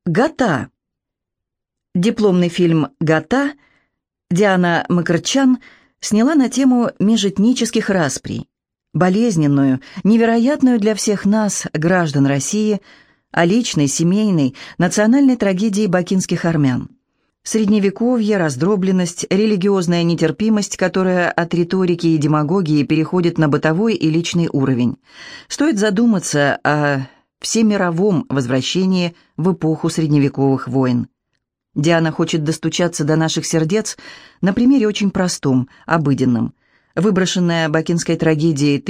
Гата. Дипломный фильм «Гата» Диана Макарчан сняла на тему межэтнических расприй, болезненную, невероятную для всех нас, граждан России, о личной, семейной, национальной трагедии бакинских армян. Средневековье, раздробленность, религиозная нетерпимость, которая от риторики и демагогии переходит на бытовой и личный уровень. Стоит задуматься о всемировом возвращении в эпоху средневековых войн. Диана хочет достучаться до наших сердец на примере очень простом, обыденном. Выброшенная бакинской трагедией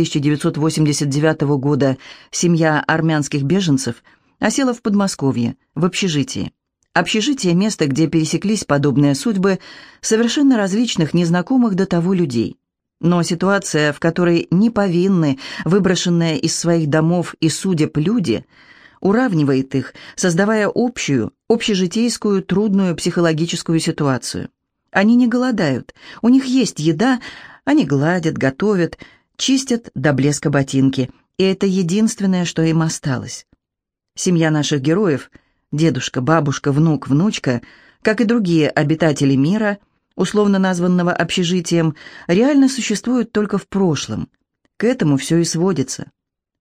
1989 года семья армянских беженцев осела в Подмосковье, в общежитии. Общежитие – место, где пересеклись подобные судьбы совершенно различных, незнакомых до того людей. Но ситуация, в которой не повинны выброшенные из своих домов и судеб люди, уравнивает их, создавая общую, общежитейскую, трудную психологическую ситуацию. Они не голодают, у них есть еда, они гладят, готовят, чистят до блеска ботинки, и это единственное, что им осталось. Семья наших героев – дедушка, бабушка, внук, внучка, как и другие обитатели мира – условно названного общежитием, реально существуют только в прошлом. К этому все и сводится.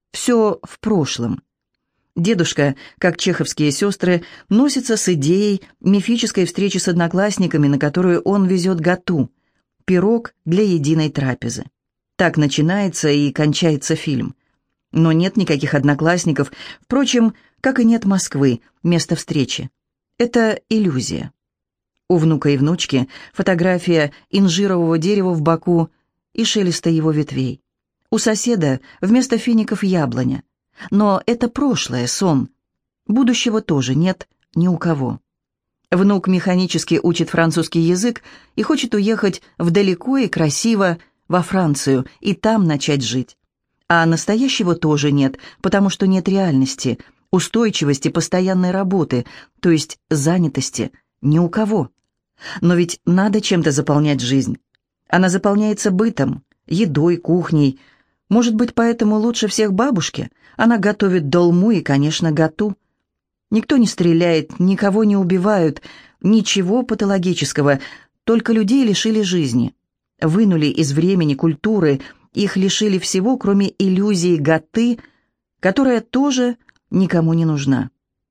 Все в прошлом. Дедушка, как чеховские сестры, носится с идеей мифической встречи с одноклассниками, на которую он везет гату – пирог для единой трапезы. Так начинается и кончается фильм. Но нет никаких одноклассников, впрочем, как и нет Москвы, места встречи. Это иллюзия. У внука и внучки фотография инжирового дерева в боку и шелеста его ветвей. У соседа вместо фиников яблоня. Но это прошлое, сон. Будущего тоже нет ни у кого. Внук механически учит французский язык и хочет уехать вдалеко и красиво во Францию и там начать жить. А настоящего тоже нет, потому что нет реальности, устойчивости, постоянной работы, то есть занятости ни у кого. Но ведь надо чем-то заполнять жизнь. Она заполняется бытом, едой, кухней. Может быть, поэтому лучше всех бабушке? Она готовит долму и, конечно, гату. Никто не стреляет, никого не убивают, ничего патологического, только людей лишили жизни. Вынули из времени, культуры, их лишили всего, кроме иллюзии гаты, которая тоже никому не нужна.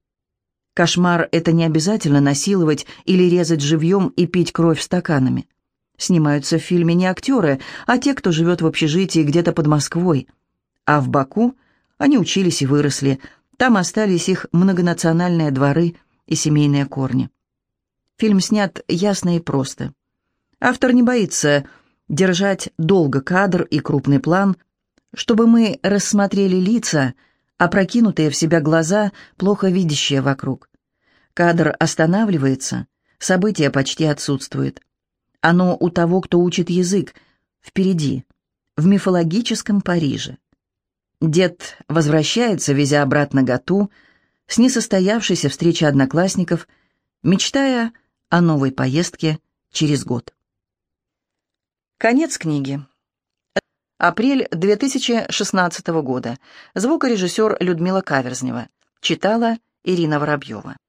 Кошмар — это не обязательно насиловать или резать живьем и пить кровь стаканами. Снимаются в фильме не актеры, а те, кто живет в общежитии где-то под Москвой. А в Баку они учились и выросли, там остались их многонациональные дворы и семейные корни. Фильм снят ясно и просто. Автор не боится держать долго кадр и крупный план, чтобы мы рассмотрели лица, опрокинутые в себя глаза, плохо видящие вокруг. Кадр останавливается, событие почти отсутствует. Оно у того, кто учит язык, впереди, в мифологическом Париже. Дед возвращается, везя обратно гату, с несостоявшейся встречи одноклассников, мечтая о новой поездке через год. Конец книги. Апрель 2016 года. Звукорежиссер Людмила Каверзнева. Читала Ирина Воробьева.